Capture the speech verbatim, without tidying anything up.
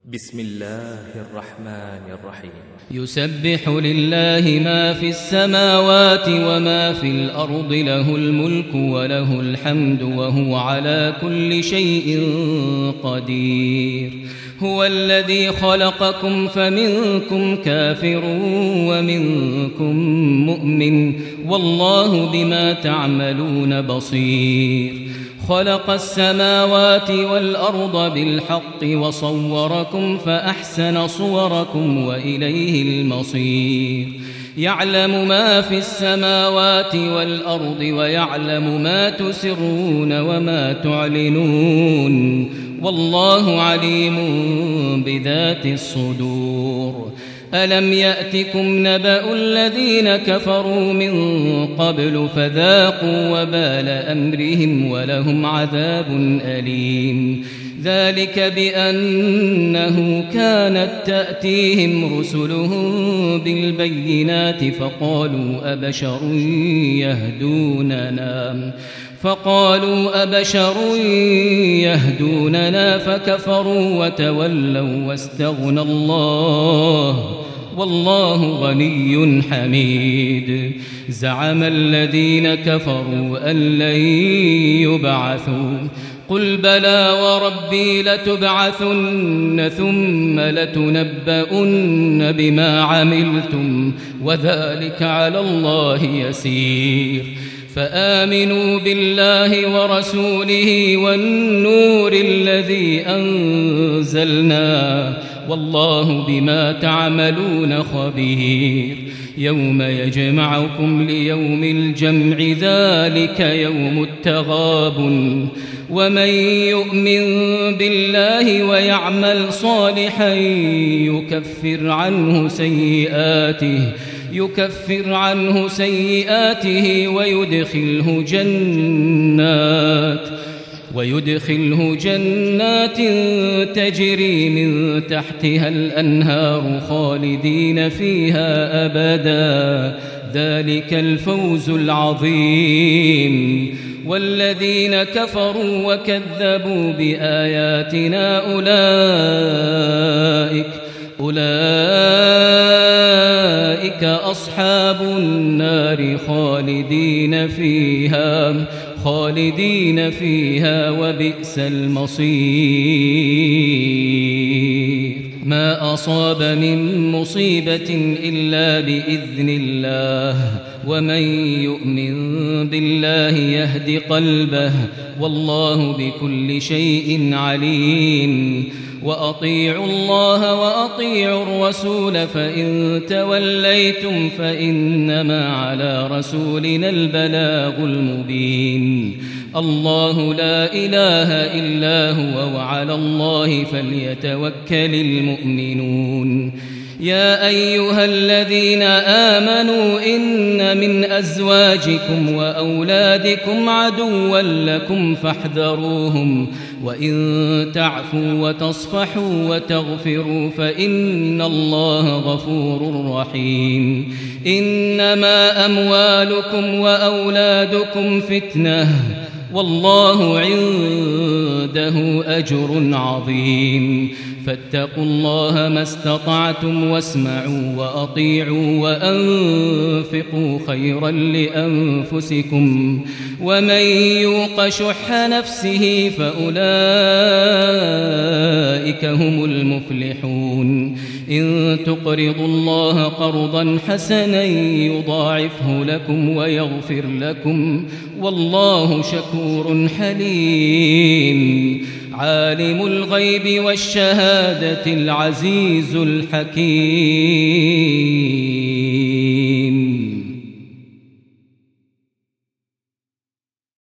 بسم الله الرحمن الرحيم. يسبح لله ما في السماوات وما في الأرض، له الملك وله الحمد وهو على كل شيء قدير. هو الذي خلقكم فمنكم كافر ومنكم مؤمن، والله بما تعملون بصير. خلق السماوات والأرض بالحق وصوركم فأحسن صوركم وإليه المصير. يعلم ما في السماوات والأرض ويعلم ما تسرون وما تعلنون، والله عليم بذات الصدور. ألم يأتكم نبأ الذين كفروا من قبل فذاقوا وبال أمرهم ولهم عذاب أليم. ذلك بأنه كانت تأتيهم رسلهم بالبينات فقالوا أبشر يهدوننا فقالوا أبشر يهدوننا فكفروا وتولوا واستغنى الله والله غني حميد. زعم الذين كفروا أن لن يبعثوا، قل بلى وربي لتبعثن ثم لتنبؤن بما عملتم وذلك على الله يسير. فآمنوا بالله ورسوله والنور الذي أنزلنا، والله بما تعملون خبير. يوم يجمعكم ليوم الجمع ذلك يوم التغابن، ومن يؤمن بالله ويعمل صالحا يكفر عنه سيئاته يكفر عنه سيئاته ويدخله جنات ويدخله جنات تجري من تحتها الأنهار خالدين فيها أبدا، ذلك الفوز العظيم. والذين كفروا وكذبوا بآياتنا أولئك أولئك أصحاب النار خالدين فيها خالدين فيها وبئس المصير. ما أصاب من مصيبة إلا بإذن الله، ومن يؤمن بالله يهد قلبه، والله بكل شيء عليم. وأطيعوا الله وأطيعوا الرسول، فإن توليتم فإنما على رسولنا البلاغ المبين. الله لا إله إلا هو وعلى الله فليتوكل المؤمنون. يا أيها الذين آمنوا إن من أزواجكم وأولادكم عدوا لكم فاحذروهم، وإن تعفوا وتصفحوا وتغفروا فإن الله غفور رحيم. إنما أموالكم وأولادكم فتنة، والله عنده أجر عظيم. فاتقوا الله ما استطعتم واسمعوا وأطيعوا وأنفقوا خيرا لأنفسكم، ومن يوق شح نفسه فأولئك هم المفلحون. إن تقرضوا الله قرضا حسنا يضاعفه لكم ويغفر لكم، والله شكور حليم. عالم الغيب والشهادة العزيز الحكيم.